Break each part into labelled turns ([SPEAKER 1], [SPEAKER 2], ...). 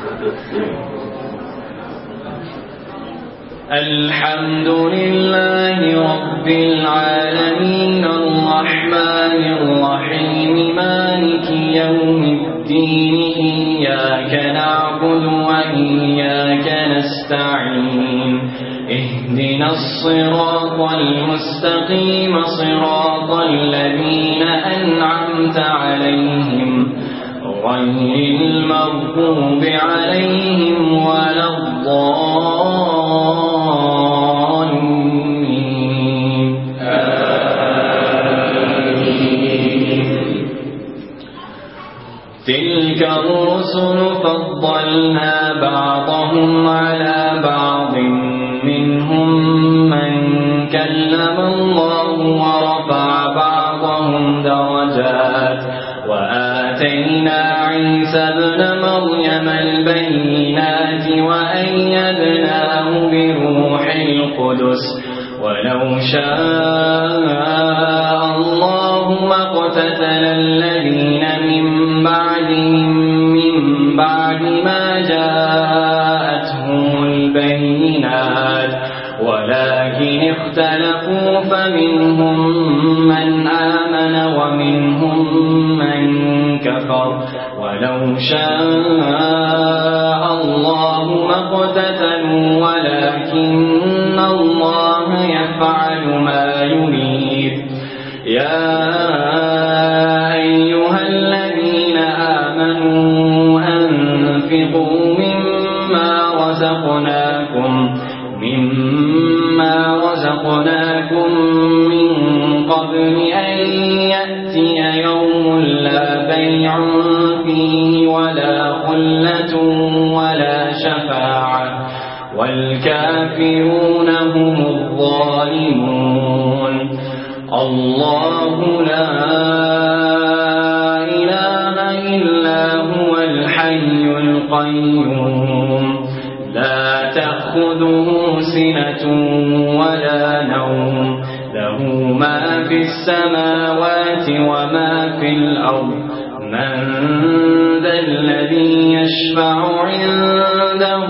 [SPEAKER 1] الحمد لله رب العالمين الرحمن الرحيم مالك يوم الدين إياك نعبد وإياك نستعين اهدنا الصراط المستقيم صراط الذين أنعمت عليهم غير المغضوب عليهم ولا الضالين آمين. تلك الرسل فضلنا بعضهم على بعض منهم من كلم الله ورفع بعضهم درجات وآتينا عيسى ابن مريم البينات وأيدناه بروح القدس ولو شاء الله ما اقتتل الذين من بعدهم من بعد ما جاءتهم البينات ولكن اختلفوا فمنهم من آمن ومنهم من كفر ولو شاء الله ما اقتتلوا ولكن الله يفعل ما يريد. يا أيها الذين آمنوا أنفقوا مما رزقناكم من قبل أن يأتي يوم لا بيع فيه ولا خلة ولا شفاعة والكافرون هم الظالمون. الله لا إله إلا هو الحي القيوم لا تأخذه سنة ولا نوم له ما في السماوات وما في الأرض من ذا الذي يشفع عنده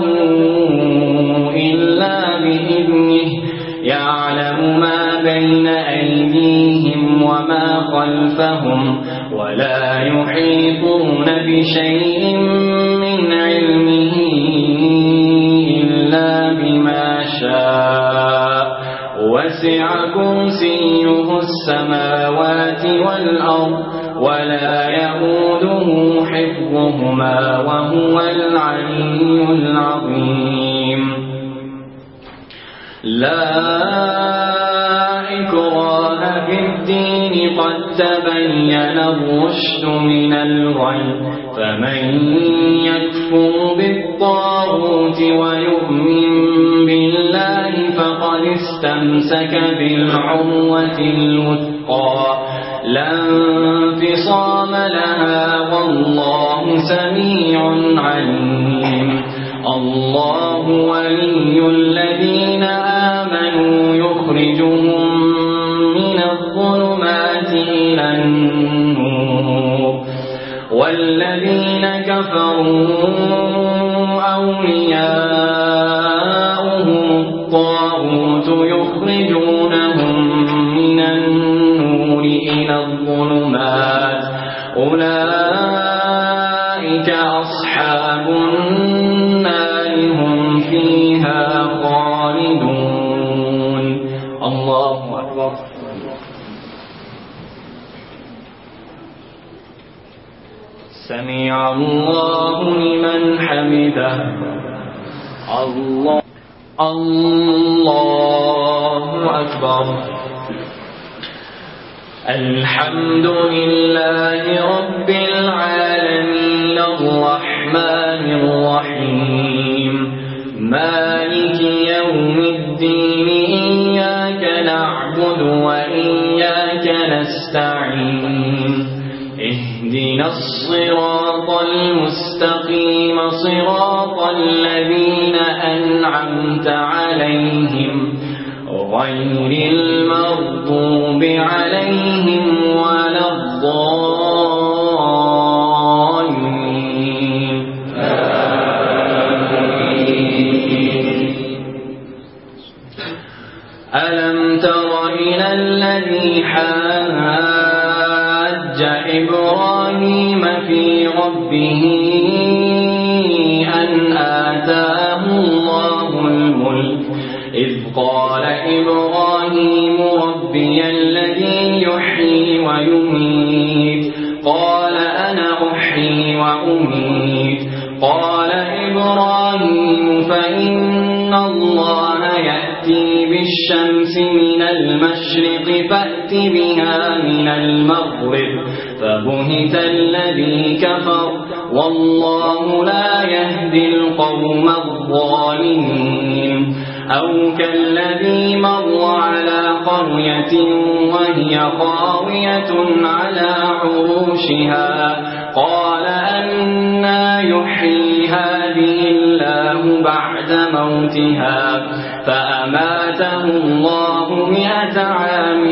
[SPEAKER 1] إلا بإذنه يعلم ما بين أيديهم وما خلفهم ولا يحيطون بشيء من علمه إلا بما شاء وسع كرسيه السماوات والأرض ولا يئوده حفظهما وهو العلي العظيم. لا إكراه في الدين قد تبين الرشد من الغي فمن يكفر بالطاغوت ويؤمن بالله فقد استمسك بالعروة الوثقى لا انفصام لها والله سميع عليم. الله ولي الذين آمنوا يخرجهم من الظلمات إلى النور والذين كفروا أولياؤهم الطاغوت يخرجونهم من النور إلى الظلمات أولئك أصحاب النار هم فيها خالدون. الله أكبر. سمع الله لمن حمده. الله أكبر. الحمد لله رب العالمين الرحمن الرحيم مالك يوم الدين إياك نعبد وإياك نستعين اهدنا الصراط المستقيم صراط الذين أنعمت عليهم غير المغضوب عليهم ولا الضالين. إبراهيم في ربه أن آتاه الله الملك إذ قال إبراهيم ربي الذي يحيي ويميت قال أنا أحيي وأميت قال إبراهيم فإن الله يأتي بالشمس من المشرق فأت بها من المغرب فبهت الذي كفر والله لا يهدي القوم الظالمين أو كالذي مر على قرية وهي خاوية على عروشها قال أنى يحيي هذه الله بعد موتها فأماته الله 100 عام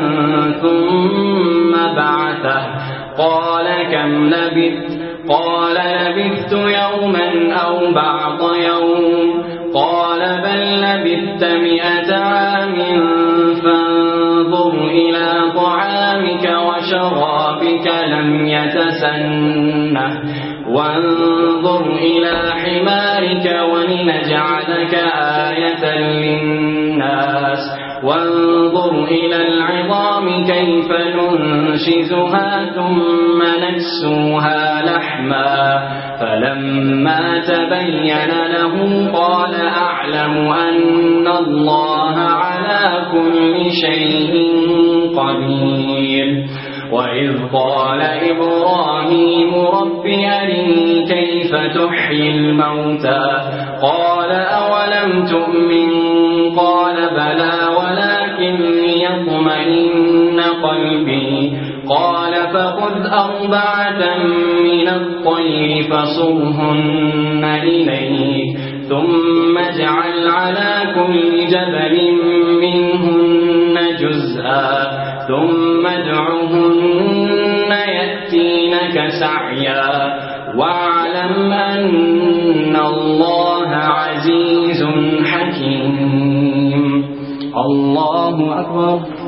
[SPEAKER 1] ثم بعثه قال كم لبثت قال لبثت يوما أو بعض يوم قال بل لبثت 100 عام فانظر إلى طعامك وشرابك لم يتسنه وانظر إلى حمارك ولنجعلك آية للناس وانظر إلى العظام كيف ننشزها ثم نكسوها لحما فلما تبين له قال أعلم أن الله على كل شيء قدير وإذ قال إبراهيم رب أرني كيف تحيي الموتى قال أولم تؤمن قال بلى ولكن ليطمئن قلبي قال فخذ 4 من الطير فصرهن إليك ثم اجعل على كل جبل منهن جزءا ثم ادعهن يأتينك سعيا واعلم أن الله عزيز حكيم الله أكبر.